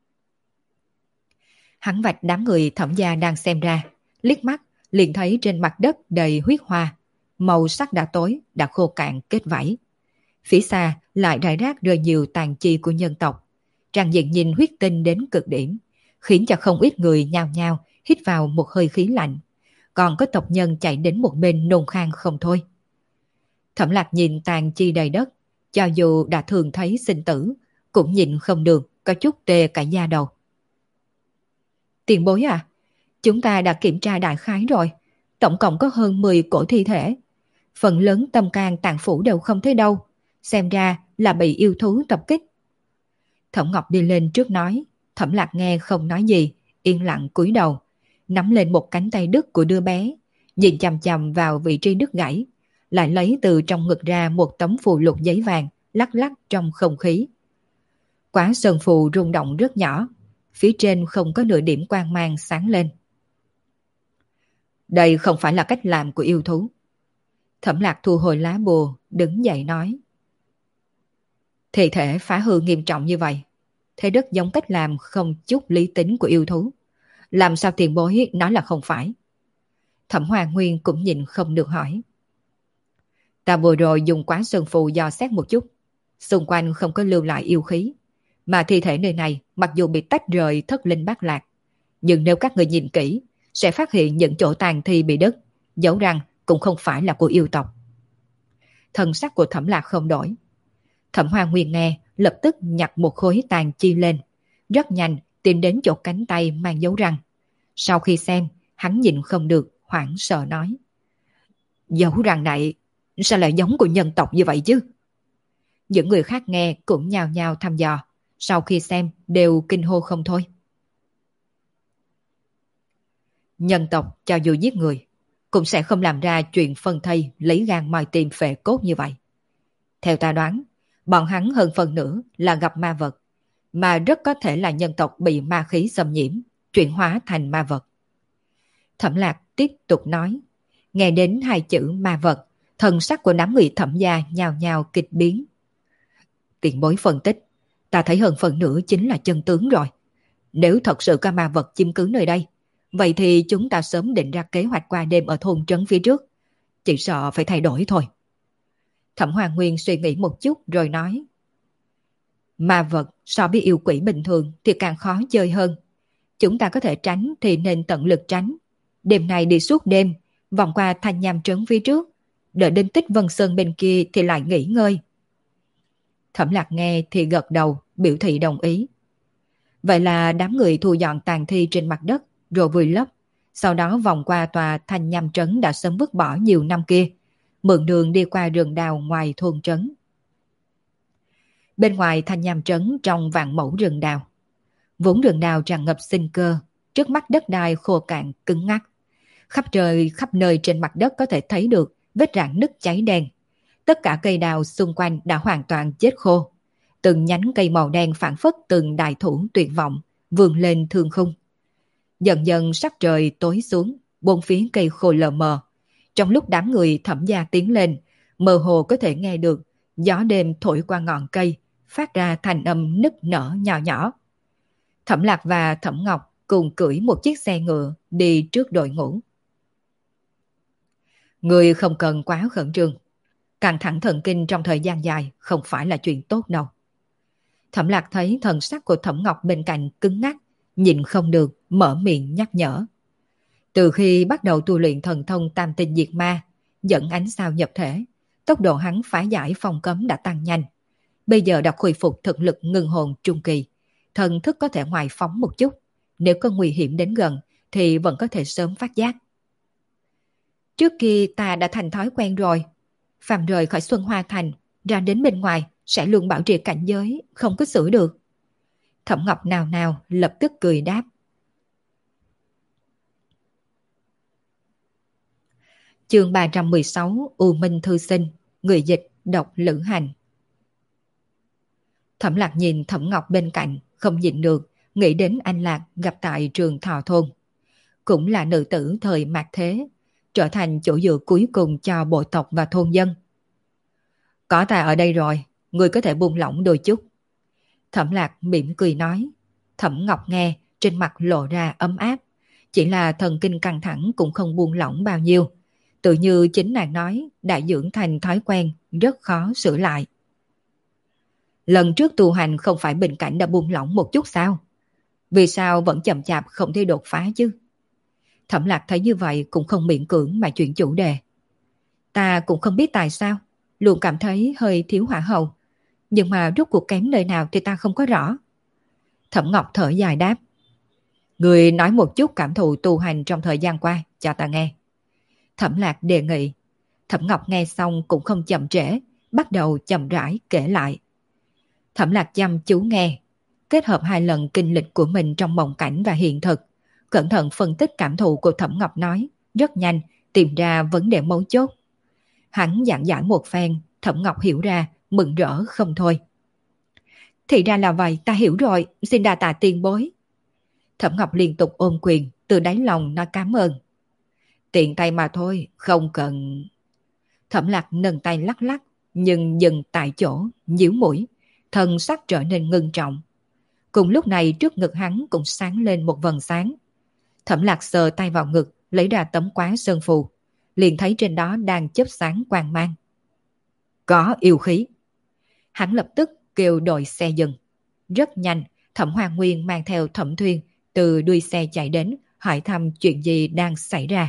Hắn vạch đám người Thẩm gia đang xem ra, liếc mắt liền thấy trên mặt đất đầy huyết hoa, màu sắc đã tối, đã khô cạn kết vảy. Phía xa lại rải rác rơi nhiều tàn chi của nhân tộc, tràn diện nhìn huyết tinh đến cực điểm, khiến cho không ít người nhao nhao hít vào một hơi khí lạnh, còn có tộc nhân chạy đến một bên nôn khan không thôi. Thẩm Lạc nhìn tàn chi đầy đất, cho dù đã thường thấy sinh tử, cũng nhìn không được, có chút tê cả da đầu. Tiền bối à, chúng ta đã kiểm tra đại khái rồi, tổng cộng có hơn 10 cổ thi thể. Phần lớn tâm can tạng phủ đều không thấy đâu, xem ra là bị yêu thú tập kích. Thẩm Ngọc đi lên trước nói, Thẩm Lạc nghe không nói gì, yên lặng cúi đầu, nắm lên một cánh tay đứt của đứa bé, nhìn chằm chằm vào vị trí đứt gãy, lại lấy từ trong ngực ra một tấm phù lục giấy vàng, lắc lắc trong không khí. Quả sơn phù rung động rất nhỏ, phía trên không có nửa điểm quang mang sáng lên. Đây không phải là cách làm của yêu thú. Thẩm Lạc thu hồi lá bùa, đứng dậy nói. Thi thể phá hư nghiêm trọng như vậy, thế rất giống cách làm không chút lý tính của yêu thú. Làm sao tiền bối nói là không phải? Thẩm Hoa Nguyên cũng nhìn không được hỏi. Ta vừa rồi dùng quán sơn phù dò xét một chút, xung quanh không có lưu lại yêu khí, mà thi thể nơi này mặc dù bị tách rời thất linh bát lạc, nhưng nếu các người nhìn kỹ sẽ phát hiện những chỗ tàn thi bị đứt, dẫu rằng cũng không phải là của yêu tộc. Thần sắc của Thẩm Lạc không đổi. Thẩm Hoa Nguyên nghe lập tức nhặt một khối tàn chi lên, rất nhanh tìm đến chỗ cánh tay mang dấu răng. Sau khi xem, hắn nhịn không được, hoảng sợ nói. Dấu răng này sao lại giống của nhân tộc như vậy chứ? Những người khác nghe cũng nhao nhao thăm dò, sau khi xem đều kinh hô không thôi. Nhân tộc cho dù giết người, cũng sẽ không làm ra chuyện phân thây lấy gan moi tim phệ cốt như vậy. Theo ta đoán, bọn hắn hơn phần nữa là gặp ma vật, mà rất có thể là nhân tộc bị ma khí xâm nhiễm, chuyển hóa thành ma vật. Thẩm Lạc tiếp tục nói, nghe đến hai chữ ma vật, thần sắc của đám người Thẩm gia nhào nhào kịch biến. Tiền bối phân tích, ta thấy hơn phần nữa chính là chân tướng rồi. Nếu thật sự có ma vật chiếm cứ nơi đây, vậy thì chúng ta sớm định ra kế hoạch qua đêm ở thôn trấn phía trước. Chỉ sợ phải thay đổi thôi. Thẩm Hoàng Nguyên suy nghĩ một chút rồi nói. Ma vật so với yêu quỷ bình thường thì càng khó chơi hơn. Chúng ta có thể tránh thì nên tận lực tránh. Đêm nay đi suốt đêm, vòng qua Thanh Nham trấn phía trước. Đợi đến Tích Vân Sơn bên kia thì lại nghỉ ngơi. Thẩm Lạc nghe thì gật đầu, biểu thị đồng ý. Vậy là đám người thu dọn tàn thi trên mặt đất, rồi vùi lấp. Sau đó vòng qua tòa Thanh Nham trấn đã sớm vứt bỏ nhiều năm kia, mượn đường đi qua rừng đào ngoài thôn trấn. Bên ngoài Thanh Nham trấn trong vạn mẫu rừng đào. Vốn rừng đào tràn ngập sinh cơ, trước mắt đất đai khô cạn cứng ngắc. Khắp nơi trên mặt đất có thể thấy được vết rạn nứt cháy đen. Tất cả cây đào xung quanh đã hoàn toàn chết khô. Từng nhánh cây màu đen phảng phất từng đại thủ tuyệt vọng, vươn lên thương khung. Dần dần sắc trời tối xuống, bốn phía cây khô lờ mờ. Trong lúc đám người Thẩm gia tiến lên, mơ hồ có thể nghe được gió đêm thổi qua ngọn cây, phát ra thành âm nức nở nhỏ nhỏ. Thẩm Lạc và Thẩm Ngọc cùng cưỡi một chiếc xe ngựa đi trước đội ngũ. Người không cần quá khẩn trương. Căng thẳng thần kinh trong thời gian dài không phải là chuyện tốt đâu. Thẩm Lạc thấy thần sắc của Thẩm Ngọc bên cạnh cứng ngắc, nhìn không được, mở miệng nhắc nhở. Từ khi bắt đầu tu luyện thần thông tam tinh diệt ma, dẫn ánh sao nhập thể, tốc độ hắn phá giải phong cấm đã tăng nhanh. Bây giờ đã khôi phục thực lực ngưng hồn trung kỳ, thần thức có thể ngoài phóng một chút. Nếu có nguy hiểm đến gần thì vẫn có thể sớm phát giác. Trước kia ta đã thành thói quen rồi. Phàm rời khỏi Xuân Hoa Thành, ra đến bên ngoài sẽ luôn bảo trì cảnh giới, không có xử được. Thẩm Ngọc nào nào lập tức cười đáp. Chương 316 U Minh Thư Sinh, người dịch đọc Lữ Hành. Thẩm Lạc nhìn Thẩm Ngọc bên cạnh, không nhịn được, nghĩ đến anh Lạc gặp tại trường Thọ Thôn. Cũng là nữ tử thời mạt thế, trở thành chỗ dựa cuối cùng cho bộ tộc và thôn dân. Có ta ở đây rồi, người có thể buông lỏng đôi chút. Thẩm Lạc mỉm cười nói. Thẩm Ngọc nghe, trên mặt lộ ra ấm áp. Chỉ là thần kinh căng thẳng cũng không buông lỏng bao nhiêu. Tự như chính nàng nói, đã dưỡng thành thói quen, rất khó sửa lại. Lần trước tu hành không phải bình cảnh đã buông lỏng một chút sao? Vì sao vẫn chậm chạp không thể đột phá chứ? Thẩm Lạc thấy như vậy cũng không miễn cưỡng mà chuyển chủ đề. Ta cũng không biết tại sao, luôn cảm thấy hơi thiếu hỏa hậu. Nhưng mà rốt cuộc kém nơi nào thì ta không có rõ. Thẩm Ngọc thở dài đáp. Người nói một chút cảm thụ tu hành trong thời gian qua cho ta nghe. Thẩm Lạc đề nghị. Thẩm Ngọc nghe xong cũng không chậm trễ, bắt đầu chậm rãi kể lại. Thẩm Lạc chăm chú nghe, kết hợp hai lần kinh lịch của mình trong mộng cảnh và hiện thực, cẩn thận phân tích cảm thụ của Thẩm Ngọc nói, rất nhanh tìm ra vấn đề mấu chốt. Hắn giảng giải một phen, Thẩm Ngọc hiểu ra, mừng rỡ không thôi. Thì ra là vậy, ta hiểu rồi, xin đa tạ tiền bối. Thẩm Ngọc liên tục ôm quyền, từ đáy lòng nói cảm ơn. Tiện tay mà thôi, không cần. Thẩm Lạc nâng tay lắc lắc, nhưng dừng tại chỗ, nhíu mũi, thân sắc trở nên ngưng trọng. Cùng lúc này trước ngực hắn cũng sáng lên một vầng sáng. Thẩm Lạc sờ tay vào ngực, lấy ra tấm quá sơn phù, liền thấy trên đó đang chớp sáng quang mang. Có yêu khí. Hắn lập tức kêu đội xe dừng. Rất nhanh, Thẩm Hoa Nguyên mang theo Thẩm Thuyên từ đuôi xe chạy đến, hỏi thăm chuyện gì đang xảy ra.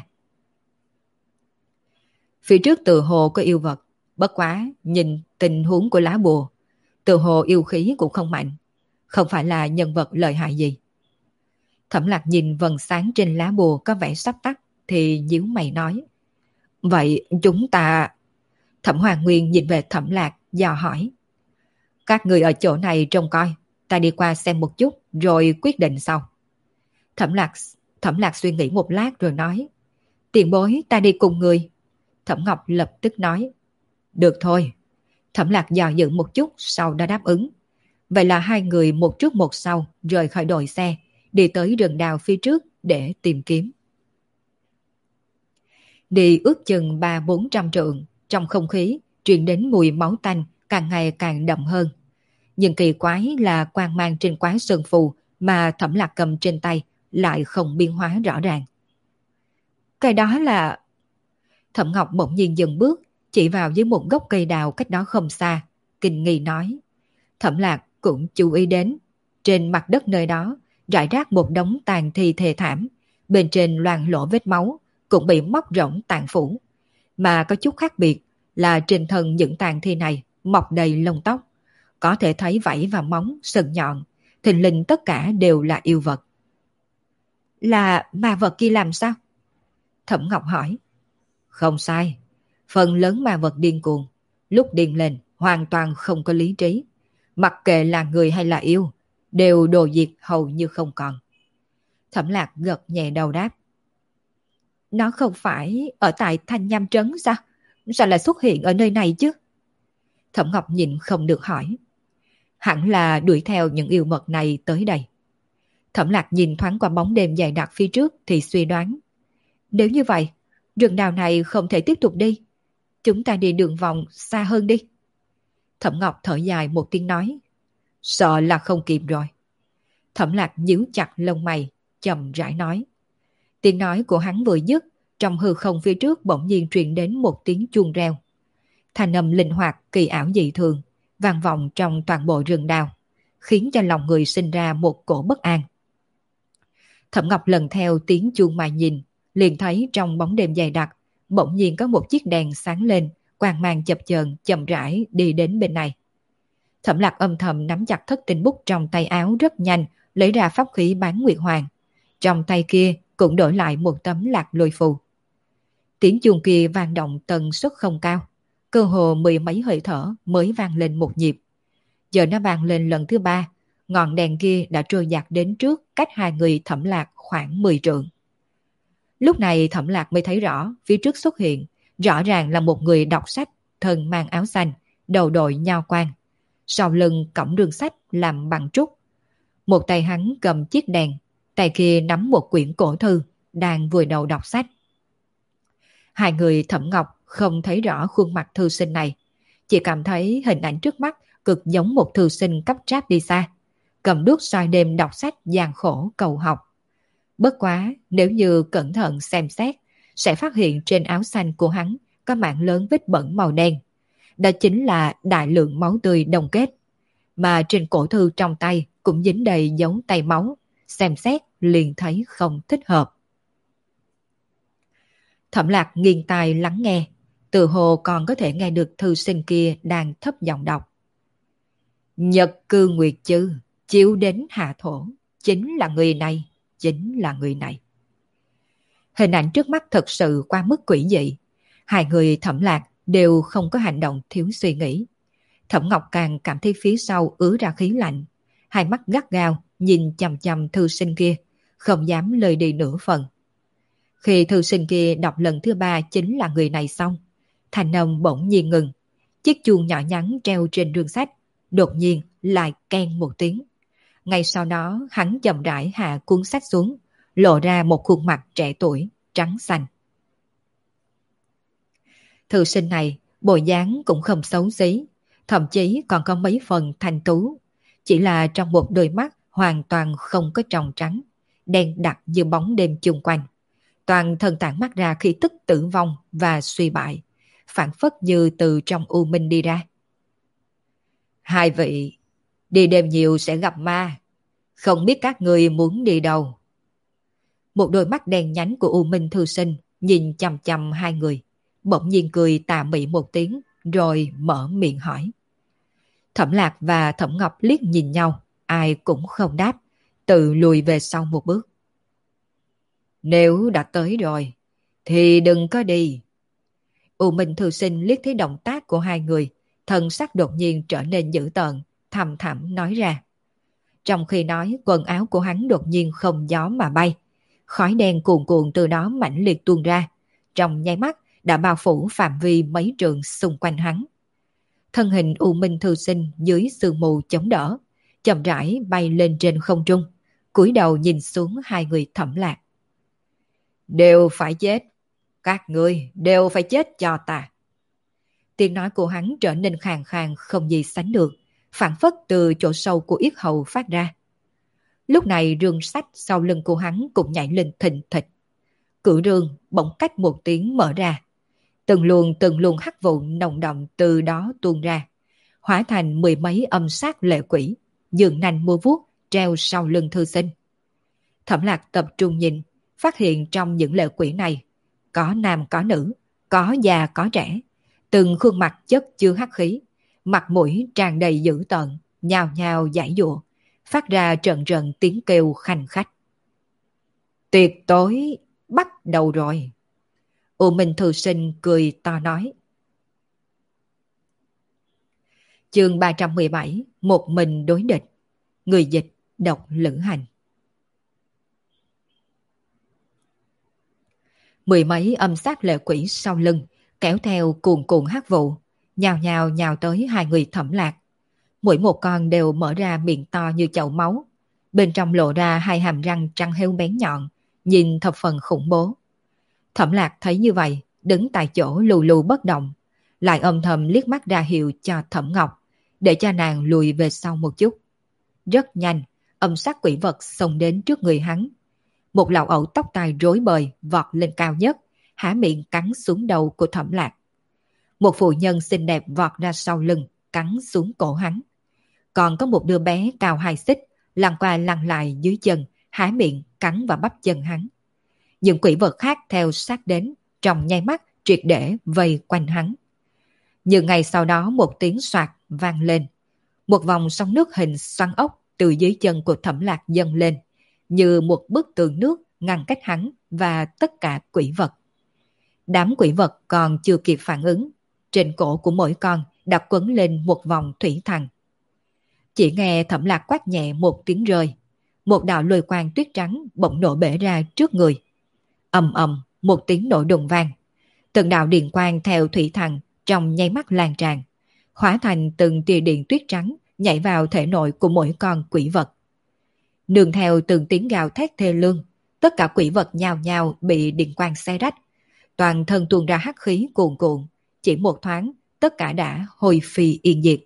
Phía trước từ hồ có yêu vật, bất quá nhìn tình huống của lá bùa, từ hồ yêu khí cũng không mạnh, không phải là nhân vật lợi hại gì. Thẩm Lạc nhìn vầng sáng trên lá bùa có vẻ sắp tắt thì nhíu mày nói. Vậy chúng ta... Thẩm Hoa Nguyên nhìn về Thẩm Lạc dò hỏi. Các người ở chỗ này trông coi, ta đi qua xem một chút rồi quyết định sau. Thẩm Lạc suy nghĩ một lát rồi nói. Tiền bối ta đi cùng người. Thẩm Ngọc lập tức nói. Được thôi. Thẩm Lạc dò dự một chút sau đã đáp ứng. Vậy là hai người một trước một sau rời khỏi đội xe, đi tới rừng đào phía trước để tìm kiếm. Đi ước chừng 300-400 trượng, trong không khí truyền đến mùi máu tanh càng ngày càng đậm hơn. Nhưng kỳ quái là quang mang trên quái sơn phù mà Thẩm Lạc cầm trên tay lại không biến hóa rõ ràng. Cái đó là... Thẩm Ngọc bỗng nhiên dừng bước, chỉ vào dưới một gốc cây đào cách đó không xa, kinh nghi nói. Thẩm Lạc cũng chú ý đến, trên mặt đất nơi đó rải rác một đống tàn thi thê thảm, bên trên loang lỗ vết máu, cũng bị móc rỗng tàn phủ. Mà có chút khác biệt là trên thân những tàn thi này mọc đầy lông tóc, có thể thấy vảy và móng, sừng nhọn, thình lình tất cả đều là yêu vật. Là ma vật kia làm sao? Thẩm Ngọc hỏi. Không sai, phần lớn ma vật điên cuồng, lúc điên lên hoàn toàn không có lý trí, mặc kệ là người hay là yêu, đều đồ diệt hầu như không còn. Thẩm Lạc gật nhẹ đầu đáp. Nó không phải ở tại Thanh Nham Trấn sao? Sao lại xuất hiện ở nơi này chứ? Thẩm Ngọc nhìn không được hỏi. Hẳn là đuổi theo những yêu mật này tới đây. Thẩm Lạc nhìn thoáng qua bóng đêm dày đặc phía trước thì suy đoán. Nếu như vậy, rừng đào này không thể tiếp tục đi. Chúng ta đi đường vòng xa hơn đi. Thẩm Ngọc thở dài một tiếng nói. Sợ là không kịp rồi. Thẩm Lạc nhíu chặt lông mày, chậm rãi nói. Tiếng nói của hắn vừa dứt, trong hư không phía trước bỗng nhiên truyền đến một tiếng chuông reo. Thanh âm linh hoạt kỳ ảo dị thường, vang vọng trong toàn bộ rừng đào, khiến cho lòng người sinh ra một cổ bất an. Thẩm Ngọc lần theo tiếng chuông mà nhìn, liền thấy trong bóng đêm dày đặc, bỗng nhiên có một chiếc đèn sáng lên, quang mang chập chờn chậm rãi đi đến bên này. Thẩm Lạc âm thầm nắm chặt thất tinh bút trong tay áo rất nhanh, lấy ra pháp khí bán nguyệt hoàng. Trong tay kia cũng đổi lại một tấm lạc lôi phù. Tiếng chuông kia vang động tần suất không cao, cơ hồ mười mấy hơi thở mới vang lên một nhịp. Giờ nó vang lên lần thứ ba, ngọn đèn kia đã trôi dạt đến trước cách hai người Thẩm Lạc khoảng 10 trượng. Lúc này Thẩm Lạc mới thấy rõ phía trước xuất hiện, rõ ràng là một người đọc sách, thân mang áo xanh, đầu đội nho quan. Sau lưng cõng rương sách làm bằng trúc. Một tay hắn cầm chiếc đèn, tay kia nắm một quyển cổ thư, đang vùi đầu đọc sách. Hai người Thẩm Ngọc không thấy rõ khuôn mặt thư sinh này, chỉ cảm thấy hình ảnh trước mắt cực giống một thư sinh cấp tráp đi xa, cầm đuốc soi đêm đọc sách gian khổ cầu học. Bất quá nếu như cẩn thận xem xét, sẽ phát hiện trên áo xanh của hắn có mảng lớn vết bẩn màu đen. Đó chính là đại lượng máu tươi đông kết. Mà trên cổ thư trong tay cũng dính đầy dấu tay máu, xem xét liền thấy không thích hợp. Thẩm Lạc nghiêng tai lắng nghe, từ hồ còn có thể nghe được thư sinh kia đang thấp giọng đọc. Nhật cư nguyệt chư, chiếu đến hạ thổ, chính là người này, chính là người này. Hình ảnh trước mắt thật sự quá mức quỷ dị. Hai người Thẩm Lạc đều không có hành động thiếu suy nghĩ. Thẩm Ngọc càng cảm thấy phía sau ứa ra khí lạnh, hai mắt gắt gao nhìn chằm chằm thư sinh kia, không dám lời đi nửa phần. Khi thư sinh kia đọc lần thứ ba chính là người này xong, thanh âm bỗng nhiên ngừng, chiếc chuông nhỏ nhắn treo trên rương sách đột nhiên lại keng một tiếng. Ngay sau đó hắn chậm rãi hạ cuốn sách xuống, lộ ra một khuôn mặt trẻ tuổi, trắng xanh. Thư sinh này bộ dáng cũng không xấu xí, thậm chí còn có mấy phần thanh tú, chỉ là trong một đôi mắt hoàn toàn không có tròng trắng, đen đặc như bóng đêm chung quanh. Toàn thân tản mắt ra khí tức tử vong và suy bại, phản phất như từ trong u minh đi ra. Hai vị, đi đêm nhiều sẽ gặp ma, không biết các người muốn đi đâu. Một đôi mắt đen nhánh của u minh thư sinh nhìn chằm chằm hai người, bỗng nhiên cười tà mị một tiếng, rồi mở miệng hỏi. Thẩm Lạc và Thẩm Ngọc liếc nhìn nhau, ai cũng không đáp, tự lùi về sau một bước. Nếu đã tới rồi, thì đừng có đi. U Minh thư sinh liếc thấy động tác của hai người, thân sắc đột nhiên trở nên dữ tợn, thầm thẳm nói ra. Trong khi nói, quần áo của hắn đột nhiên không gió mà bay, khói đen cuồn cuộn từ đó mãnh liệt tuôn ra, trong nháy mắt đã bao phủ phạm vi mấy trượng xung quanh hắn. Thân hình U Minh thư sinh dưới sương mù chống đỡ, chậm rãi bay lên trên không trung, cúi đầu nhìn xuống hai người Thẩm Lạc. Đều phải chết, các ngươi đều phải chết cho ta. Tiếng nói của hắn trở nên khàn khàn không gì sánh được, phảng phất từ chỗ sâu của yết hầu phát ra. Lúc này rương sách sau lưng của hắn cũng nhảy lên thình thịch. Cửa rương bỗng cách một tiếng mở ra. Từng luồng hắc vụn nồng đậm từ đó tuôn ra, hóa thành mười mấy âm sát lệ quỷ, dường nanh mua vuốt treo sau lưng thư sinh. Thẩm Lạc tập trung nhìn, phát hiện trong những lệ quỷ này, có nam có nữ, có già có trẻ, từng khuôn mặt chất chứa hắc khí, mặt mũi tràn đầy dữ tợn, nhào nhào giãy giụa, phát ra trận trận tiếng kêu khanh khách. Tiệc tối bắt đầu rồi. U Minh thư sinh cười to nói. Chương 317, một mình đối địch. Người dịch độc Lữ Hành. Mười mấy âm sát lệ quỷ sau lưng, kéo theo cuồn cuộn hắc vụ, nhào nhào nhào tới hai người Thẩm Lạc. Mỗi một con đều mở ra miệng to như chậu máu, bên trong lộ ra hai hàm răng trắng heo bén nhọn, nhìn thập phần khủng bố. Thẩm Lạc thấy như vậy, đứng tại chỗ lù lù bất động, lại âm thầm liếc mắt ra hiệu cho Thẩm Ngọc, để cho nàng lùi về sau một chút. Rất nhanh, âm sát quỷ vật xông đến trước người hắn. Một lão ẩu tóc tai rối bời vọt lên cao nhất, há miệng cắn xuống đầu của Thẩm Lạc. Một phụ nhân xinh đẹp vọt ra sau lưng, cắn xuống cổ hắn. Còn có một đứa bé cao 2 xích, lăn qua lăn lại dưới chân, há miệng cắn vào bắp chân hắn. Những quỷ vật khác theo sát đến, trong nháy mắt triệt để vây quanh hắn. Nhưng ngày sau đó một tiếng soạt vang lên. Một vòng sóng nước hình xoắn ốc từ dưới chân của Thẩm Lạc dâng lên, như một bức tường nước ngăn cách hắn và tất cả quỷ vật. Đám quỷ vật còn chưa kịp phản ứng, trên cổ của mỗi con đã quấn lên một vòng thủy thần. Chỉ nghe Thẩm Lạc quát nhẹ một tiếng rơi, một đạo lôi quang tuyết trắng bỗng nổ bể ra trước người. Ầm ầm một tiếng nổ đùng vang, từng đạo điện quang theo thủy thần trong nháy mắt lan tràn, hóa thành từng tia điện tuyết trắng nhảy vào thể nội của mỗi con quỷ vật. Nương theo từng tiếng gào thét thê lương, tất cả quỷ vật nhào nhào bị điện quang xé rách, toàn thân tuôn ra hắc khí cuồn cuộn, chỉ một thoáng tất cả đã hồi phi yên diệt.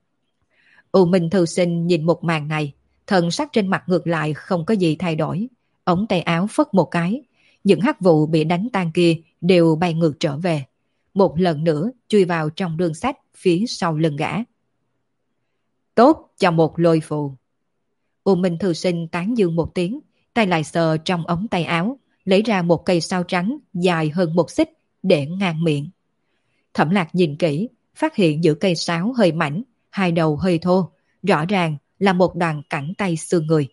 U Minh Thư Sinh nhìn một màn này, thần sắc trên mặt ngược lại không có gì thay đổi, ống tay áo phất một cái, những hắc vụ bị đánh tan kia đều bay ngược trở về, một lần nữa chui vào trong rương sách phía sau lưng gã. Tốt cho một lôi phù. U Minh Thư Sinh tán dương một tiếng, tay lại sờ trong ống tay áo, lấy ra một cây sao trắng dài hơn 1 xích để ngang miệng. Thẩm Lạc nhìn kỹ, phát hiện giữa cây sáo hơi mảnh, hai đầu hơi thô, rõ ràng là một đoàn cẳng tay xương người.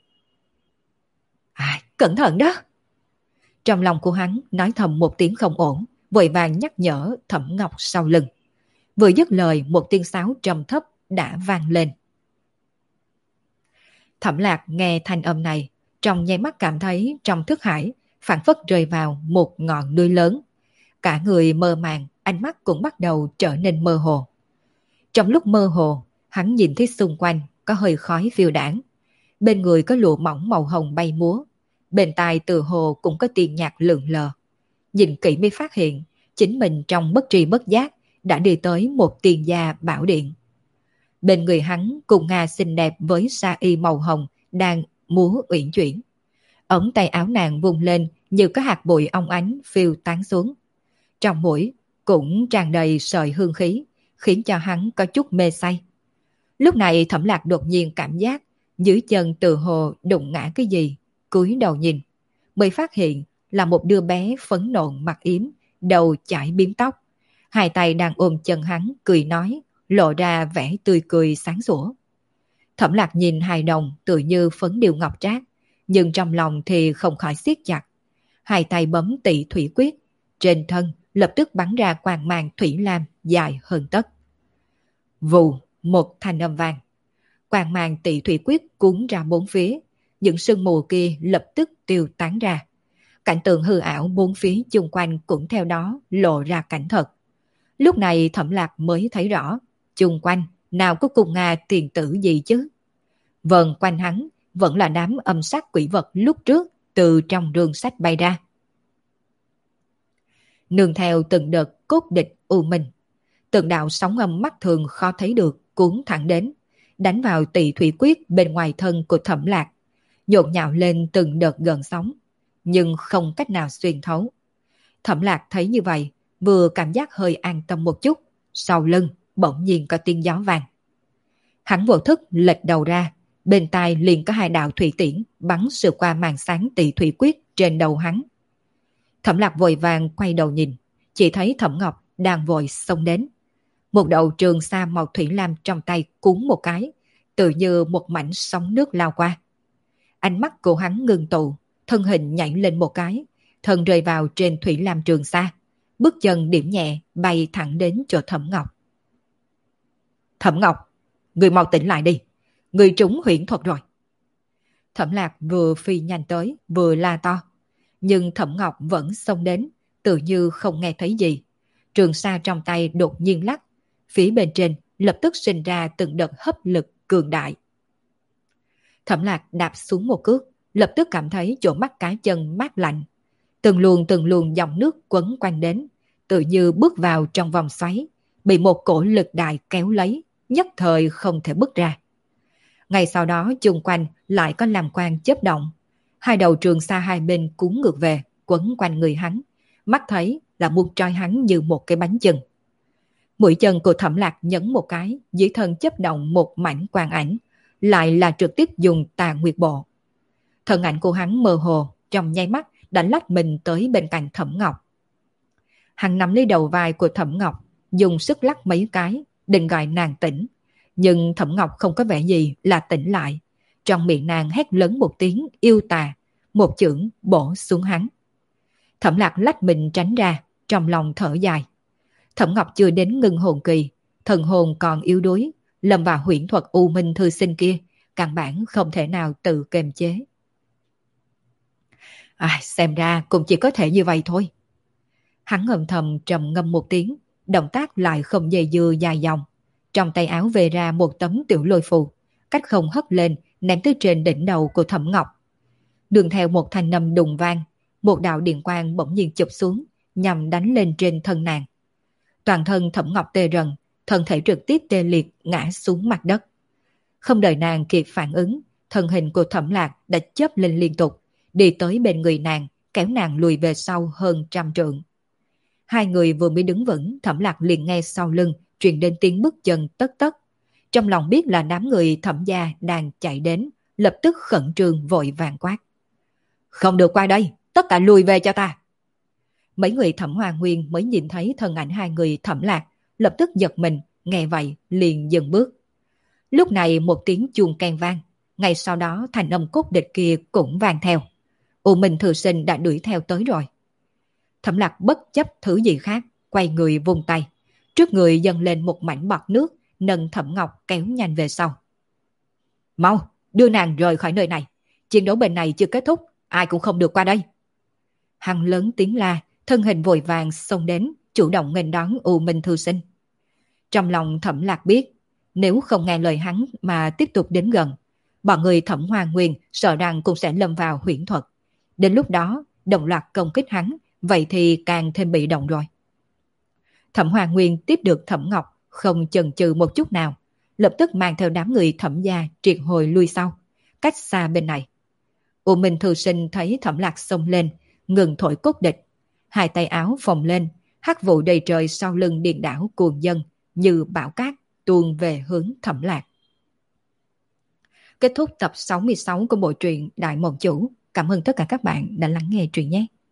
Cẩn thận đó! Trong lòng của hắn nói thầm một tiếng không ổn, vội vàng nhắc nhở Thẩm Ngọc sau lưng. Vừa dứt lời, một tiếng sáo trầm thấp đã vang lên. Thẩm Lạc nghe thanh âm này, trong nháy mắt cảm thấy trong thức hải phảng phất rơi vào một ngọn núi lớn. Cả người mơ màng, ánh mắt cũng bắt đầu trở nên mơ hồ. Trong lúc mơ hồ, hắn nhìn thấy xung quanh có hơi khói phiêu đãng. Bên người có lụa mỏng màu hồng bay múa. Bên tai từ hồ cũng có tiếng nhạc lượn lờ. Nhìn kỹ mới phát hiện, chính mình trong bất tri bất giác đã đi tới một tiền gia bảo điện. Bên người hắn cùng Nga xinh đẹp với sa y màu hồng đang múa uyển chuyển. Ống tay áo nàng vung lên như có hạt bụi ong ánh phiêu tán xuống. Trong mũi cũng tràn đầy sợi hương khí, khiến cho hắn có chút mê say. Lúc này Thẩm Lạc đột nhiên cảm giác dưới chân từ hồ đụng ngã cái gì, cúi đầu nhìn, mới phát hiện là một đứa bé phấn nộn mặt yếm, đầu chải bím tóc. Hai tay đang ôm chân hắn, cười nói, lộ ra vẻ tươi cười sáng sủa. Thẩm Lạc nhìn hài đồng tự như phấn điêu ngọc trác, nhưng trong lòng thì không khỏi siết chặt. Hai tay bấm Tị Thủy Quyết, trên thân lập tức bắn ra quang mang thủy lam dài hơn tấc. Vù, một thanh âm vang. Quang mang Tị Thủy Quyết cuốn ra bốn phía, những sương mù kia lập tức tiêu tán ra. Cảnh tượng hư ảo bốn phía chung quanh cũng theo đó lộ ra cảnh thật. Lúc này Thẩm Lạc mới thấy rõ, chung quanh nào có cùng Nga tiền tử gì chứ. Vần quanh hắn vẫn là đám âm sát quỷ vật lúc trước từ trong rương sách bay ra. Nương theo từng đợt cốt địch u minh, từng đạo sóng âm mắt thường khó thấy được cuốn thẳng đến, đánh vào Tị Thủy Quyết bên ngoài thân của Thẩm Lạc, nhộn nhạo lên từng đợt gần sóng, nhưng không cách nào xuyên thấu. Thẩm Lạc thấy như vậy, vừa cảm giác hơi an tâm một chút, sau lưng bỗng nhiên có tiếng gió vang. Hắn vô thức lệch đầu ra, bên tai liền có hai đạo thủy tiễn bắn sượt qua màn sáng Tị Thủy Quyết trên đầu hắn. Thẩm Lạc vội vàng quay đầu nhìn, chỉ thấy Thẩm Ngọc đang vội xông đến. Một đầu trường sa màu thủy lam trong tay cuốn một cái, tự như một mảnh sóng nước lao qua. Ánh mắt của hắn ngừng tụ, thân hình nhảy lên một cái, thân rơi vào trên thủy lam trường sa, bước chân điểm nhẹ bay thẳng đến chỗ Thẩm Ngọc. Thẩm Ngọc, người mau tỉnh lại đi, người trúng huyễn thuật rồi. Thẩm Lạc vừa phi nhanh tới, vừa la to, nhưng Thẩm Ngọc vẫn xông đến, tự như không nghe thấy gì. Trường sa trong tay đột nhiên lắc, phía bên trên lập tức sinh ra từng đợt hấp lực cường đại. Thẩm Lạc đạp xuống một cước, lập tức cảm thấy chỗ mắt cá chân mát lạnh. Từng luồng dòng nước quấn quanh đến, tự như bước vào trong vòng xoáy, bị một cổ lực đại kéo lấy, nhất thời không thể bước ra. Ngay sau đó chung quanh lại có làm quang chớp động. Hai đầu trường sa hai bên cuốn ngược về, quấn quanh người hắn. Mắt thấy là muốn trói hắn như một cái bánh chưng. Mũi chân của Thẩm Lạc nhấn một cái, dưới thân chớp động một mảnh quang ảnh, lại là trực tiếp dùng Tà Nguyệt Bộ. Thân ảnh của hắn mơ hồ, trong nháy mắt đã lách mình tới bên cạnh Thẩm Ngọc. Hắn nắm lấy đầu vai của Thẩm Ngọc, dùng sức lắc mấy cái, định gọi nàng tỉnh. Nhưng Thẩm Ngọc không có vẻ gì là tỉnh lại. Trong miệng nàng hét lớn một tiếng yêu tà, một chưởng bổ xuống hắn. Thẩm Lạc lách mình tránh ra, trong lòng thở dài. Thẩm Ngọc chưa đến ngưng hồn kỳ, thần hồn còn yếu đuối, lâm vào huyễn thuật u minh thư sinh kia, căn bản không thể nào tự kiềm chế. Xem ra cũng chỉ có thể như vậy thôi. Hắn âm thầm trầm ngâm một tiếng, động tác lại không dây dưa dài dòng. Trong tay áo về ra một tấm tiểu lôi phù, cách không hất lên, ném tới trên đỉnh đầu của Thẩm Ngọc. Đường theo một thanh âm đùng vang, một đạo điện quang bỗng nhiên chụp xuống, nhằm đánh lên trên thân nàng. Toàn thân Thẩm Ngọc tê rần, thân thể trực tiếp tê liệt ngã xuống mặt đất. Không đợi nàng kịp phản ứng, thân hình của Thẩm Lạc đã chớp lên liên tục, đi tới bên người nàng, kéo nàng lùi về sau hơn 100 trượng. Hai người vừa mới đứng vững, Thẩm Lạc liền nghe sau lưng truyền đến tiếng bước chân tất tất. Trong lòng biết là đám người Thẩm gia đang chạy đến, lập tức khẩn trương vội vàng quát: "Không được qua đây, tất cả lùi về cho ta!" Mấy người Thẩm Hoa Nguyên mới nhìn thấy thân ảnh hai người Thẩm Lạc, lập tức giật mình, nghe vậy liền dừng bước. Lúc này một tiếng chuông keng vang, ngay sau đó thành âm cốt địch kia cũng vang theo. U Minh Thư Sinh đã đuổi theo tới rồi. Thẩm Lạc bất chấp thứ gì khác, quay người vung tay. Trước người dâng lên một mảnh bọt nước, nâng Thẩm Ngọc kéo nhanh về sau. "Mau, đưa nàng rời khỏi nơi này. Chiến đấu bên này chưa kết thúc, ai cũng không được qua đây." Hắn lớn tiếng la, thân hình vội vàng xông đến, chủ động nghênh đón U Minh Thư Sinh. Trong lòng Thẩm Lạc biết, nếu không nghe lời hắn mà tiếp tục đến gần, bọn người Thẩm Hoa Nguyên sợ rằng cũng sẽ lâm vào huyễn thuật. Đến lúc đó, đồng loạt công kích hắn, vậy thì càng thêm bị động rồi. Thẩm Hoa Nguyên tiếp được Thẩm Ngọc, không chần chừ một chút nào, lập tức mang theo đám người Thẩm gia triệt hồi lui sau, cách xa bên này. U Minh Thư Sinh thấy Thẩm Lạc xông lên, ngừng thổi cốt địch, hai tay áo phồng lên, hắc vụ đầy trời sau lưng điên đảo cuồng dâng như bão cát tuôn về hướng Thẩm Lạc. Kết thúc tập 66 của bộ truyện Đại Mộng Chủ. Cảm ơn tất cả các bạn đã lắng nghe truyện nhé.